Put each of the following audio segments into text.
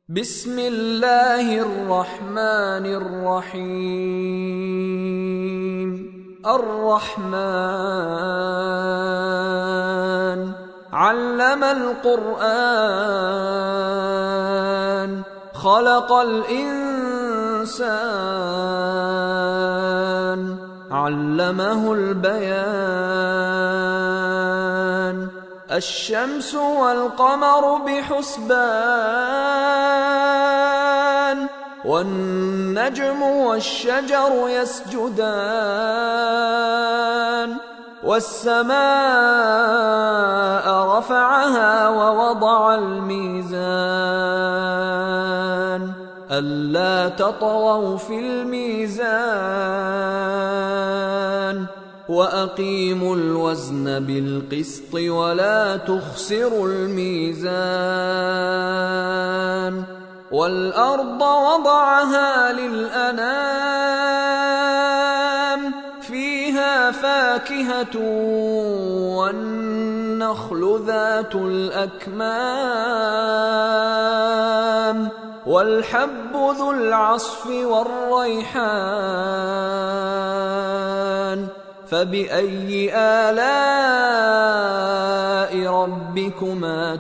بسم الله الرحمن الرحيم. الرحمن علم القرآن خلق الإنسان علمه البيان. الشمس والقمر بحسبان والنجم والشجر يسجدان. والسماء رفعها ووضع الميزان ألا تطغوا في الميزان وأقيموا الوزن بالقسط ولا تخسروا الميزان. والأرض وضعها للأنام فيها فاكهة والنخل ذات الأكمام والحب ذو العصف والريحان. فبأي آلاء ربكما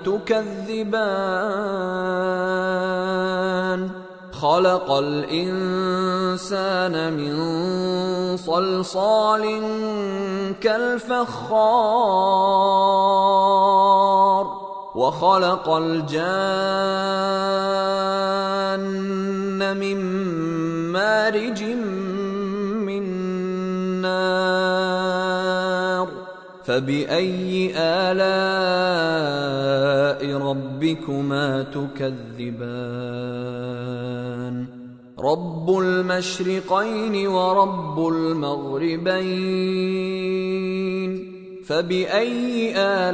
تكذبان؟ خلق الإنسان من صلصال كالفخار وخلق الجان من مارج من نار. فبأي آلاء ربكما تكذبان؟ رب المشرقين ورب المغربين. فبأي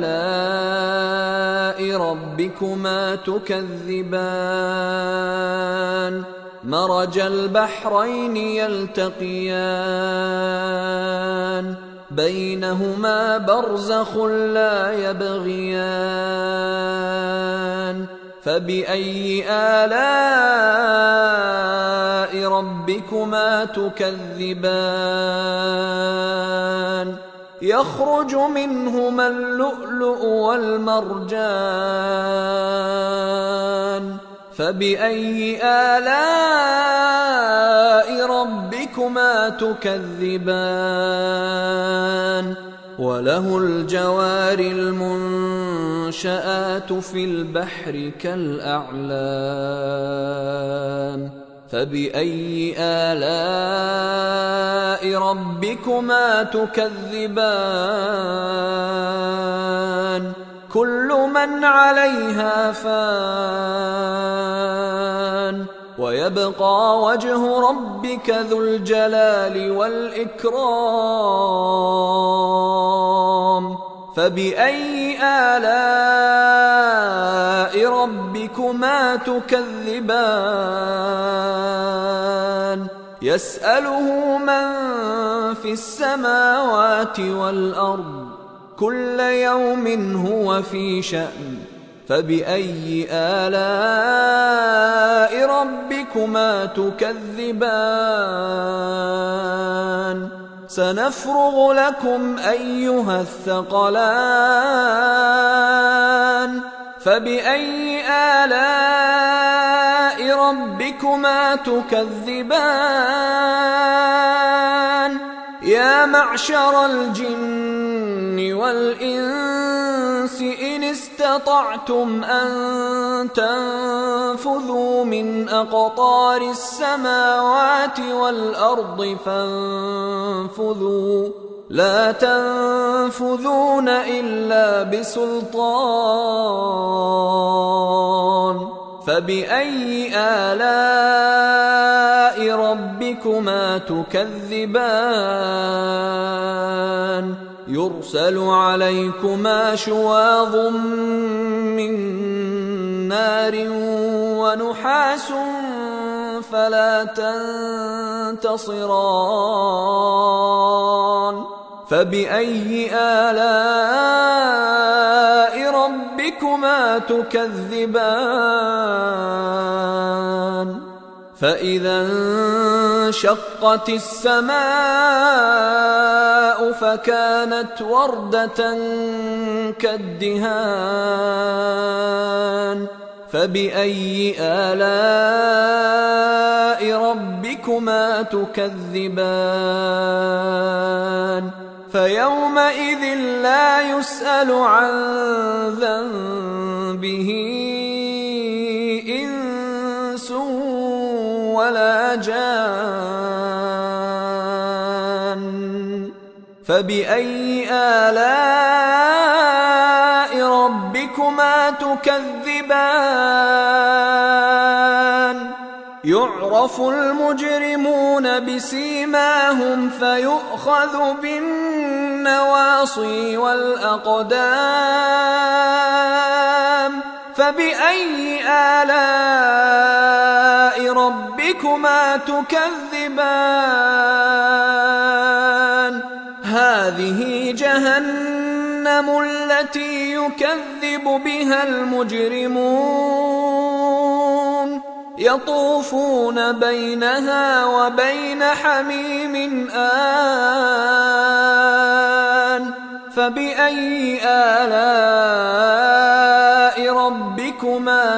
آلاء ربكما تكذبان؟ مرج البحرين يلتقيان بينهما برزخ لا يبغيان. فبأي آلاء ربكما تكذبان؟ يخرج منهما اللؤلؤ والمرجان. فبأي آلاء ربكما تكذبان؟ وله الجوار المنشآت في البحر كالأعلام. فبأي آلاء ربكما تكذبان؟ كل من عليها فان ويبقى وجه ربك ذو الجلال والإكرام. فبأي آلاء ربكما تكذبان؟ يسأله من في السماوات والأرض كل يوم هو في شأن. فبأي آلاء ربكما تكذبان؟ سنفرغ لكم أيها الثقلان. فبأي آلاء ربكما تكذبان؟ يا معشر الجن والإنس إن استطعتم أن تنفذوا من أقطار السماوات والأرض فانفذوا لا تنفذون إلا بسلطان. فبأي آلاء ربكما تكذبان؟ يرسل عليكما شواظ من نار ونحاس فلا تنتصران. فبأي آلاء ربكما تكذبان؟ فإذا انشقت السماء فكانت وردة كالدهان فبأي آلاء ربكما تكذبان فيومئذ لا يسأل عن ذنبه إنس ولا جان فبأي آلاء ربكما تكذبان يعرف المجرمون بسيماهم فيؤخذ بالنواصي والأقدام فبأي آلاء ربكما تكذبان هذه جهنم التي يكذب بها المجرمون يطوفون بينها وبين حميم آن فبأي آلاء ربكما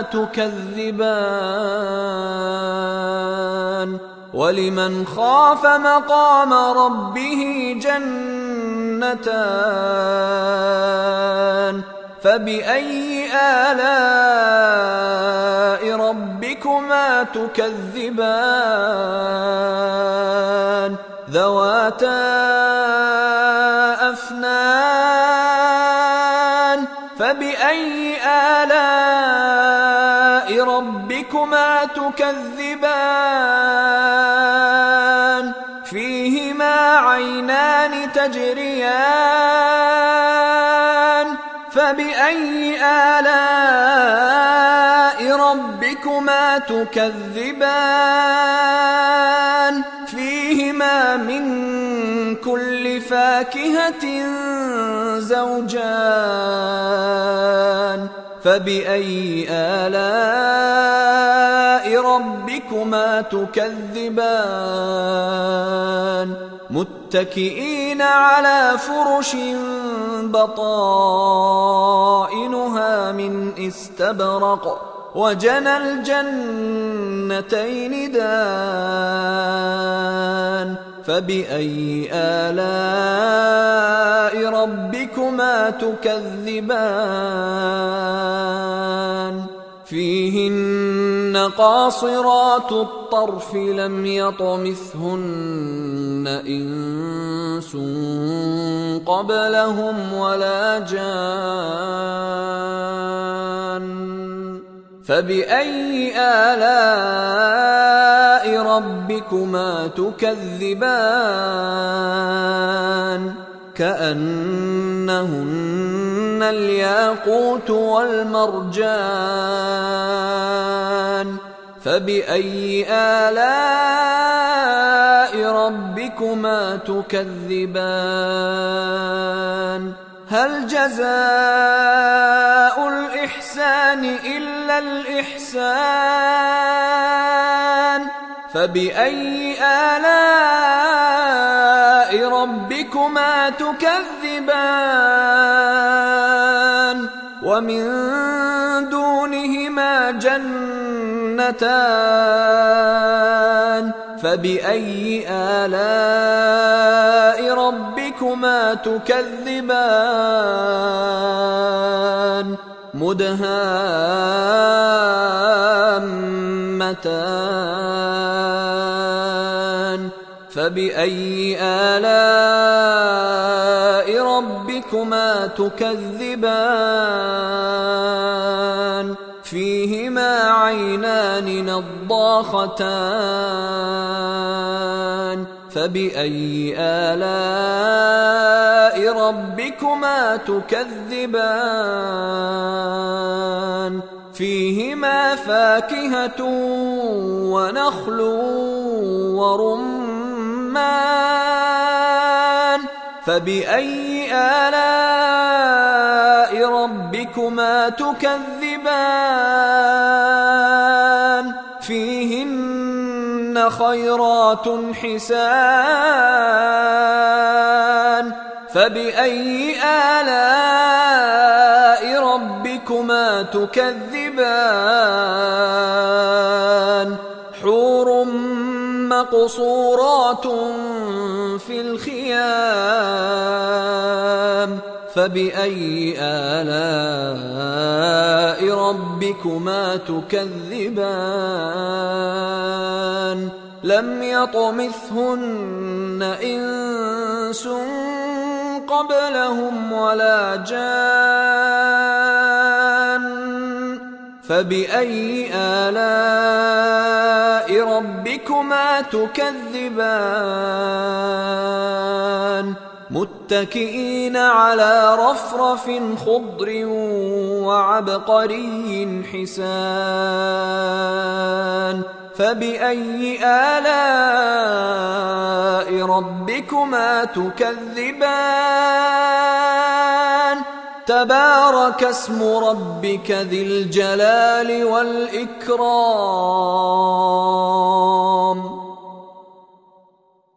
تكذبان ولمن خاف مقام ربه جنتان فبأي آلاء ربكما تكذبان ذواتا أفنان فبأي آلاء ربكما تكذبان فيهما عينان تجريان فبأي آلاء ربكما تكذبان فيهما من كل فاكهة زوجان فبأي آلاء ربكما تكذبان متكئين على فرش بطائنها من استبرق وجنى الجنتين دان فبأي آلاء ربكما تكذبان فيهن قاصرات الطرف لم يطمثهن إنس قبلهم ولا جان فبأي آلاء ربكما تكذبان كأنهن الياقوت والمرجان فبأي آلاء ربكما تكذبان هل جزاء الإحسان إلا الإحسان فبأي آلاء ربكما تكذبان ومن دونهما جنتان فبأي آلاء ربكما تكذبان مدهامتان فبأي آلاء ربكما تكذبان فيهما عينان نضاختان فبأي آلاء ربكما تكذبان فيهما فاكهة ونخل ورمان فبأي آلاء ربكما تكذبان فيهن فيهن خيرات حسان فبأي آلاء ربكما تكذبان حور مقصورات في الخيام فبأي آلاء ربكما تكذبان لم يطمثهن إنس قبلهم ولا جان فبأي آلاء ربكما تكذبان متكئين على رفرف خضر وعبقري حسان فبأي آلاء ربكما تكذبان تبارك اسم ربك ذي الجلال والإكرام